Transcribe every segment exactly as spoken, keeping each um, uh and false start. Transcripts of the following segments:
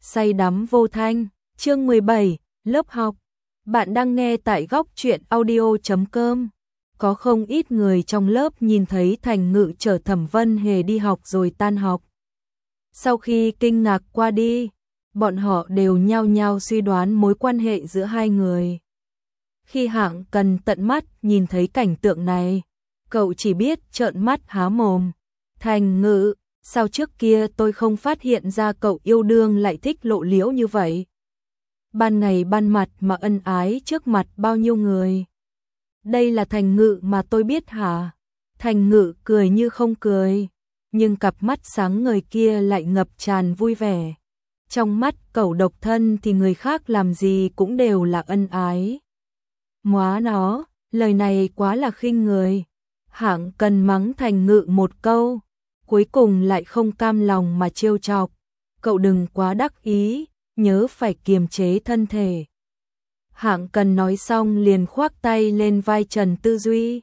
say đắm vô thanh, chương mười bảy, lớp học. Bạn đang nghe tại góc truyện audio chấm com. Có không ít người trong lớp nhìn thấy Thành Ngự chở Thẩm Vân Hề đi học rồi tan học. Sau khi kinh ngạc qua đi, bọn họ đều nhao nhao suy đoán mối quan hệ giữa hai người. Khi Hạng Cần tận mắt nhìn thấy cảnh tượng này, cậu chỉ biết trợn mắt há mồm. Thành Ngự, sao trước kia tôi không phát hiện ra cậu yêu đương lại thích lộ liễu như vậy? Ban ngày ban mặt mà ân ái trước mặt bao nhiêu người. Đây là Thành Ngự mà tôi biết hả? Thành Ngự cười như không cười, nhưng cặp mắt sáng ngời kia lại ngập tràn vui vẻ. Trong mắt cậu độc thân thì người khác làm gì cũng đều là ân ái. Móa nó, lời này quá là khinh người. Hạng Cần mắng Thành Ngự một câu, cuối cùng lại không cam lòng mà trêu chọc. Cậu đừng quá đắc ý, nhớ phải kiềm chế thân thể. Hạng Cần nói xong liền khoác tay lên vai Trần Tư Duy.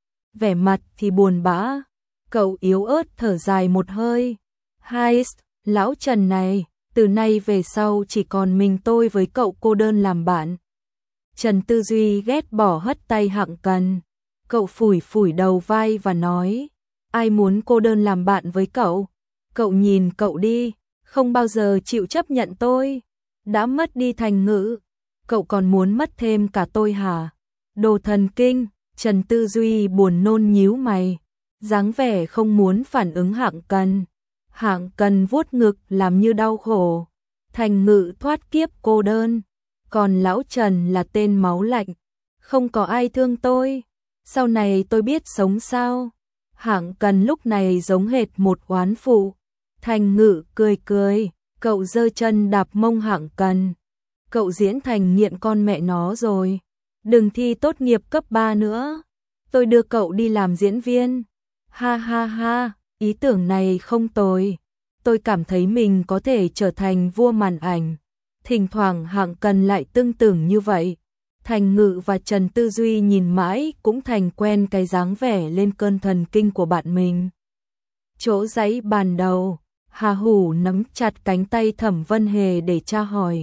Vẻ mặt thì buồn bã, cậu yếu ớt thở dài một hơi. Hai, lão Trần này, từ nay về sau chỉ còn mình tôi với cậu cô đơn làm bạn. Trần Tư Duy ghét bỏ hất tay Hạng Cần. Cậu phủi phủi đầu vai và nói, ai muốn cô đơn làm bạn với cậu? Cậu nhìn cậu đi, không bao giờ chịu chấp nhận tôi. Đã mất đi Thành Ngự, cậu còn muốn mất thêm cả tôi hả? Đồ thần kinh. Trần Tư Duy buồn nôn nhíu mày, dáng vẻ không muốn phản ứng Hạng Cần. Hạng Cần vuốt ngực làm như đau khổ. Thành Ngự thoát kiếp cô đơn, còn lão Trần là tên máu lạnh. Không có ai thương tôi, sau này tôi biết sống sao? Hạng Cần lúc này giống hệt một oán phụ. Thành Ngự cười cười, cậu giơ chân đạp mông Hạng Cần. Cậu diễn thành nghiện con mẹ nó rồi. Đừng thi tốt nghiệp cấp ba nữa, tôi đưa cậu đi làm diễn viên. Ha ha ha, ý tưởng này không tồi. Tôi cảm thấy mình có thể trở thành vua màn ảnh. Thỉnh thoảng Hạng Cần lại tương tưởng như vậy. Thành Ngự và Trần Tư Duy nhìn mãi cũng thành quen cái dáng vẻ lên cơn thần kinh của bạn mình. Chỗ dãy bàn đầu, Hà Hủ nắm chặt cánh tay Thẩm Vân Hề để tra hỏi.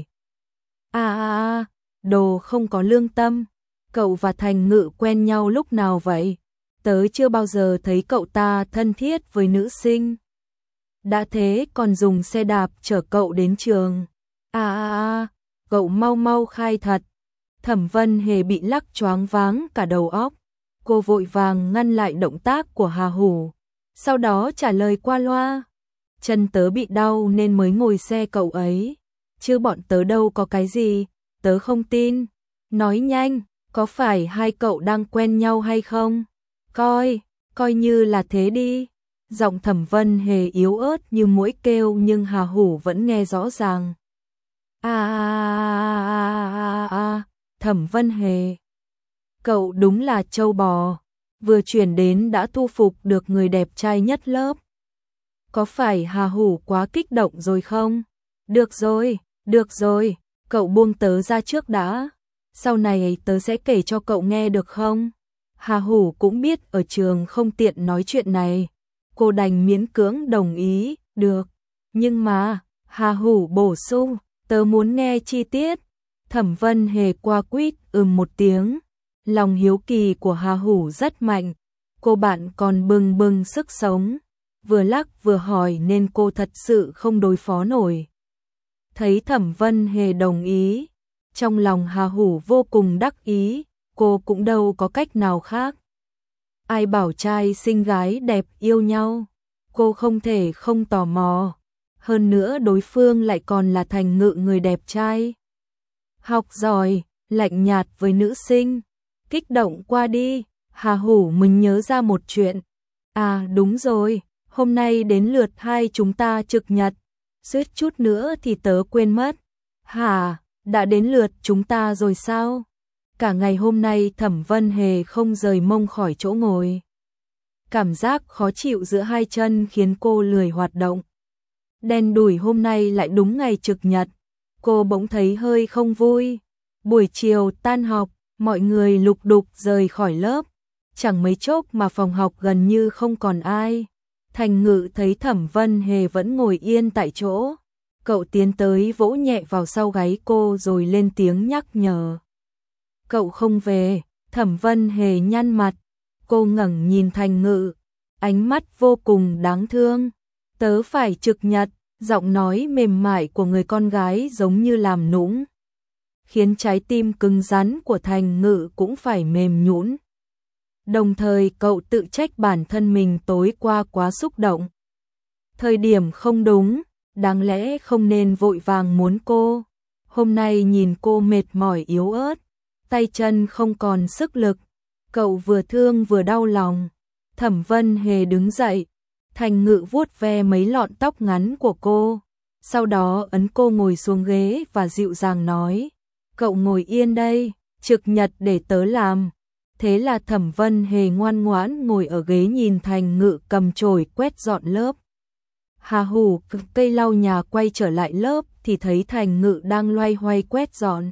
À à à, đồ không có lương tâm. Cậu và Thành Ngự quen nhau lúc nào vậy? Tớ chưa bao giờ thấy cậu ta thân thiết với nữ sinh. Đã thế còn dùng xe đạp chở cậu đến trường. À à à, cậu mau mau khai thật. Thẩm Vân Hề bị lắc choáng váng cả đầu óc. Cô vội vàng ngăn lại động tác của Hà Hủ, sau đó trả lời qua loa. Chân tớ bị đau nên mới ngồi xe cậu ấy, chứ bọn tớ đâu có cái gì, tớ không tin. Nói nhanh, có phải hai cậu đang quen nhau hay không? Coi, coi như là thế đi. Giọng Thẩm Vân Hề yếu ớt như muỗi kêu nhưng Hà Hủ vẫn nghe rõ ràng. À à à à à, Thẩm Vân Hề, cậu đúng là trâu bò, vừa chuyển đến đã thu phục được người đẹp trai nhất lớp. Có phải Hà Hủ quá kích động rồi không? Được rồi, được rồi, cậu buông tớ ra trước đã. Sau này tớ sẽ kể cho cậu nghe được không? Hà Hủ cũng biết ở trường không tiện nói chuyện này. Cô đành miễn cưỡng đồng ý, được. Nhưng mà, Hà Hủ bổ sung, tớ muốn nghe chi tiết. Thẩm Vân Hề qua quýt ừm một tiếng. Lòng hiếu kỳ của Hà Hủ rất mạnh. Cô bạn còn bừng bừng sức sống. Vừa lắc vừa hỏi nên cô thật sự không đối phó nổi. Thấy Thẩm Vân Hề đồng ý, trong lòng Hà Hủ vô cùng đắc ý, cô cũng đâu có cách nào khác. Ai bảo trai xinh gái đẹp yêu nhau, cô không thể không tò mò. Hơn nữa đối phương lại còn là Thành Ngự người đẹp trai. Học giỏi, lạnh nhạt với nữ sinh. Kích động qua đi, Hà Hủ mình nhớ ra một chuyện. À đúng rồi, hôm nay đến lượt hai chúng ta trực nhật. Suýt chút nữa thì tớ quên mất. Hả, đã đến lượt chúng ta rồi sao? Cả ngày hôm nay Thẩm Vân Hề không rời mông khỏi chỗ ngồi. Cảm giác khó chịu giữa hai chân khiến cô lười hoạt động. Đen đủi hôm nay lại đúng ngày trực nhật. Cô bỗng thấy hơi không vui. Buổi chiều tan học, mọi người lục đục rời khỏi lớp. Chẳng mấy chốc mà phòng học gần như không còn ai. Thành Ngự thấy Thẩm Vân Hề vẫn ngồi yên tại chỗ, Cậu tiến tới vỗ nhẹ vào sau gáy cô rồi lên tiếng nhắc nhở. Cậu không về. Thẩm Vân Hề nhăn mặt. Cô ngẩng nhìn Thành Ngự, ánh mắt vô cùng đáng thương. Tớ phải trực nhật. Giọng nói mềm mại của người con gái giống như làm nũng, khiến trái tim cứng rắn của Thành Ngự cũng phải mềm nhũn. Đồng thời cậu tự trách bản thân mình tối qua quá xúc động. Thời điểm không đúng, đáng lẽ không nên vội vàng muốn cô. Hôm nay nhìn cô mệt mỏi yếu ớt, tay chân không còn sức lực, cậu vừa thương vừa đau lòng. Thẩm Vân Hề đứng dậy, Thành Ngự vuốt ve mấy lọn tóc ngắn của cô, sau đó ấn cô ngồi xuống ghế và dịu dàng nói, cậu ngồi yên đây, trực nhật để tớ làm. Thế là Thẩm Vân Hề ngoan ngoãn ngồi ở ghế nhìn Thành Ngự cầm chổi quét dọn lớp. Hà Hủ cây lau nhà quay trở lại lớp thì thấy Thành Ngự đang loay hoay quét dọn.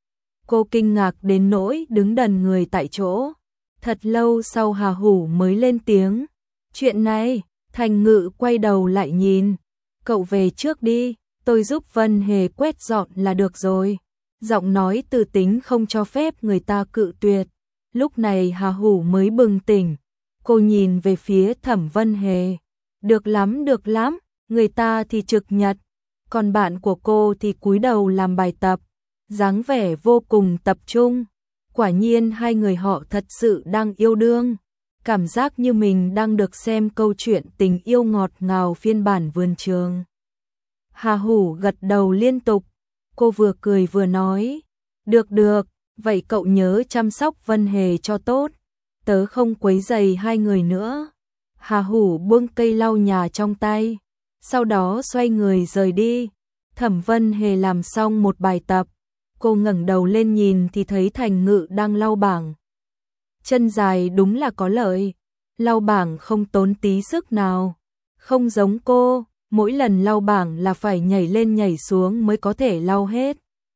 Cô kinh ngạc đến nỗi đứng đần người tại chỗ. Thật lâu sau Hà Hủ mới lên tiếng. Chuyện này, Thành Ngự quay đầu lại nhìn. Cậu về trước đi, tôi giúp Vân Hề quét dọn là được rồi. Giọng nói từ tính không cho phép người ta cự tuyệt. Lúc này Hà Hủ mới bừng tỉnh. Cô nhìn về phía Thẩm Vân Hề. Được lắm, được lắm, người ta thì trực nhật, còn bạn của cô thì cúi đầu làm bài tập, dáng vẻ vô cùng tập trung. Quả nhiên hai người họ thật sự đang yêu đương, cảm giác như mình đang được xem câu chuyện tình yêu ngọt ngào phiên bản vườn trường. Hà Hủ gật đầu liên tục, cô vừa cười vừa nói, được được, vậy cậu nhớ chăm sóc Vân Hề cho tốt, tớ không quấy rầy hai người nữa. Hà Hủ buông cây lau nhà trong tay, sau đó xoay người rời đi. Thẩm Vân Hề làm xong một bài tập, cô ngẩng đầu lên nhìn thì thấy Thành Ngự đang lau bảng. Chân dài đúng là có lợi, lau bảng không tốn tí sức nào, không giống cô, mỗi lần lau bảng là phải nhảy lên nhảy xuống mới có thể lau hết.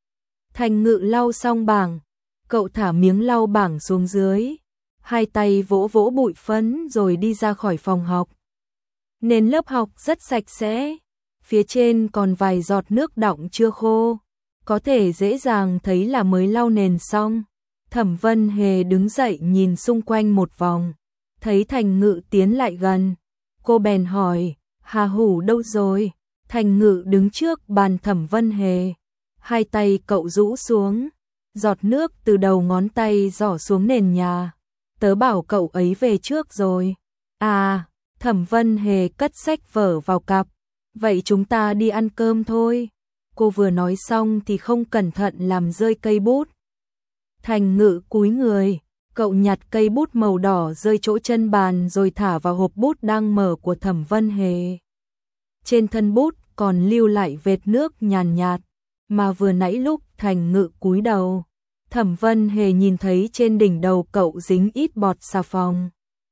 Thành Ngự lau xong bảng, cậu thả miếng lau bảng xuống dưới, hai tay vỗ vỗ bụi phấn rồi đi ra khỏi phòng học. Nền lớp học rất sạch sẽ, phía trên còn vài giọt nước đọng chưa khô, có thể dễ dàng thấy là mới lau nền xong. Thẩm Vân Hề đứng dậy nhìn xung quanh một vòng, thấy Thành Ngự tiến lại gần, cô bèn hỏi, Hà Hủ đâu rồi? Thành Ngự đứng trước bàn Thẩm Vân Hề, hai tay cậu rũ xuống, giọt nước từ đầu ngón tay rỏ xuống nền nhà. Tớ bảo cậu ấy về trước rồi. À, Thẩm Vân Hề cất sách vở vào cặp. Vậy chúng ta đi ăn cơm thôi. Cô vừa nói xong thì không cẩn thận làm rơi cây bút. Thành Ngự cúi người, cậu nhặt cây bút màu đỏ rơi chỗ chân bàn rồi thả vào hộp bút đang mở của Thẩm Vân Hề. Trên thân bút còn lưu lại vệt nước nhàn nhạt, mà vừa nãy lúc Thành Ngự cúi đầu, Thẩm Vân Hề nhìn thấy trên đỉnh đầu cậu dính ít bọt xà phòng.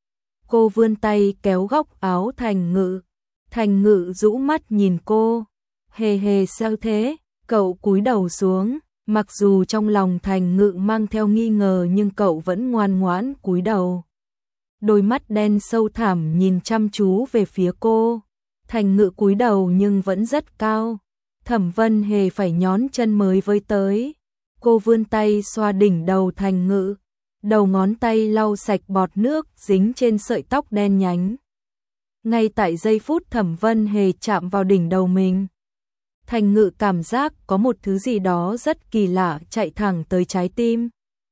Cô vươn tay kéo góc áo Thành Ngự. Thành Ngự rũ mắt nhìn cô. Hề hề sao thế? Cậu cúi đầu xuống. Mặc dù trong lòng Thành Ngự mang theo nghi ngờ nhưng cậu vẫn ngoan ngoãn cúi đầu. Đôi mắt đen sâu thẳm nhìn chăm chú về phía cô. Thành Ngự cúi đầu nhưng vẫn rất cao. Thẩm Vân Hề phải nhón chân mới với tới. Cô vươn tay xoa đỉnh đầu Thành Ngự, đầu ngón tay lau sạch bọt nước dính trên sợi tóc đen nhánh. Ngay tại giây phút Thẩm Vân Hề chạm vào đỉnh đầu mình, Thành Ngự cảm giác có một thứ gì đó rất kỳ lạ chạy thẳng tới trái tim.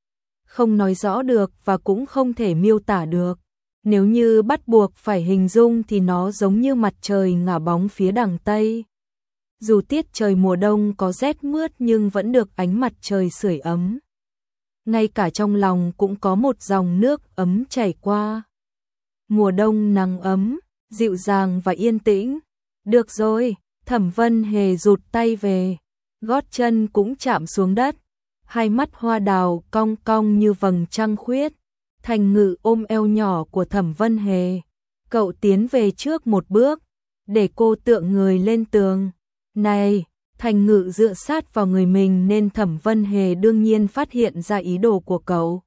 Không nói rõ được và cũng không thể miêu tả được. Nếu như bắt buộc phải hình dung thì nó giống như mặt trời ngả bóng phía đằng Tây. Dù tiết trời mùa đông có rét mướt nhưng vẫn được ánh mặt trời sưởi ấm. Ngay cả trong lòng cũng có một dòng nước ấm chảy qua. Mùa đông nắng ấm, dịu dàng và yên tĩnh. Được rồi, Thẩm Vân Hề rụt tay về, gót chân cũng chạm xuống đất. Hai mắt hoa đào cong cong như vầng trăng khuyết. Thành Ngự ôm eo nhỏ của Thẩm Vân Hề. Cậu tiến về trước một bước, để cô tựa người lên tường. Này, Thành Ngự dựa sát vào người mình nên Thẩm Vân Hề đương nhiên phát hiện ra ý đồ của cậu.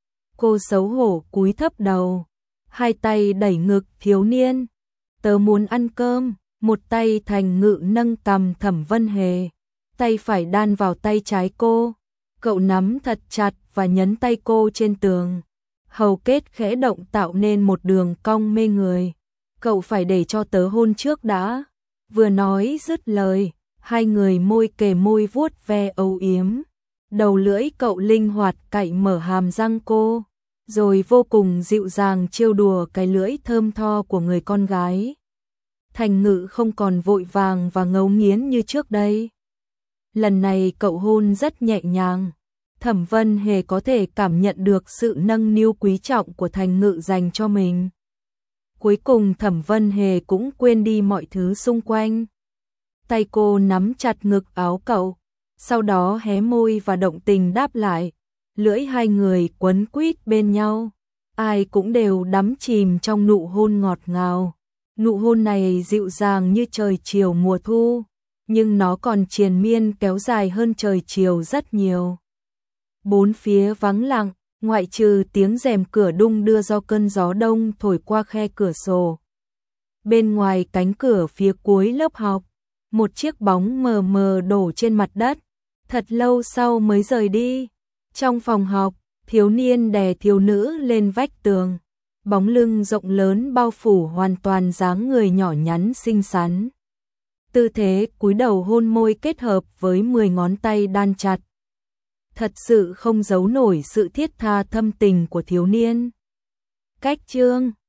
Cô xấu hổ cúi thấp đầu, hai tay đẩy ngực thiếu niên. Tớ muốn ăn cơm, Một tay Thành Ngự nâng cằm Thẩm Vân Hề, tay phải đan vào tay trái cô. Cậu nắm thật chặt và nhấn tay cô trên tường. Hầu kết khẽ động tạo nên một đường cong mê người. Cậu phải để cho tớ hôn trước đã. Vừa nói dứt lời, hai người môi kề môi vuốt ve âu yếm. Đầu lưỡi cậu linh hoạt cạy mở hàm răng cô, rồi vô cùng dịu dàng trêu đùa cái lưỡi thơm tho của người con gái. Thành Ngự không còn vội vàng và ngấu nghiến như trước đây. Lần này cậu hôn rất nhẹ nhàng. Thẩm Vân Hề có thể cảm nhận được sự nâng niu quý trọng của Thành Ngự dành cho mình. Cuối cùng Thẩm Vân Hề cũng quên đi mọi thứ xung quanh. Tay cô nắm chặt ngực áo cậu, sau đó hé môi và động tình đáp lại. Lưỡi hai người quấn quýt bên nhau, ai cũng đều đắm chìm trong nụ hôn ngọt ngào. Nụ hôn này dịu dàng như trời chiều mùa thu, nhưng nó còn triền miên kéo dài hơn trời chiều rất nhiều. Bốn phía vắng lặng, ngoại trừ tiếng rèm cửa đung đưa do cơn gió đông thổi qua khe cửa sổ. Bên ngoài cánh cửa phía cuối lớp học, một chiếc bóng mờ mờ đổ trên mặt đất, thật lâu sau mới rời đi. Trong phòng học, thiếu niên đè thiếu nữ lên vách tường, bóng lưng rộng lớn bao phủ hoàn toàn dáng người nhỏ nhắn xinh xắn. Tư thế cúi đầu hôn môi kết hợp với mười ngón tay đan chặt, thật sự không giấu nổi sự thiết tha thâm tình của thiếu niên. Cách chương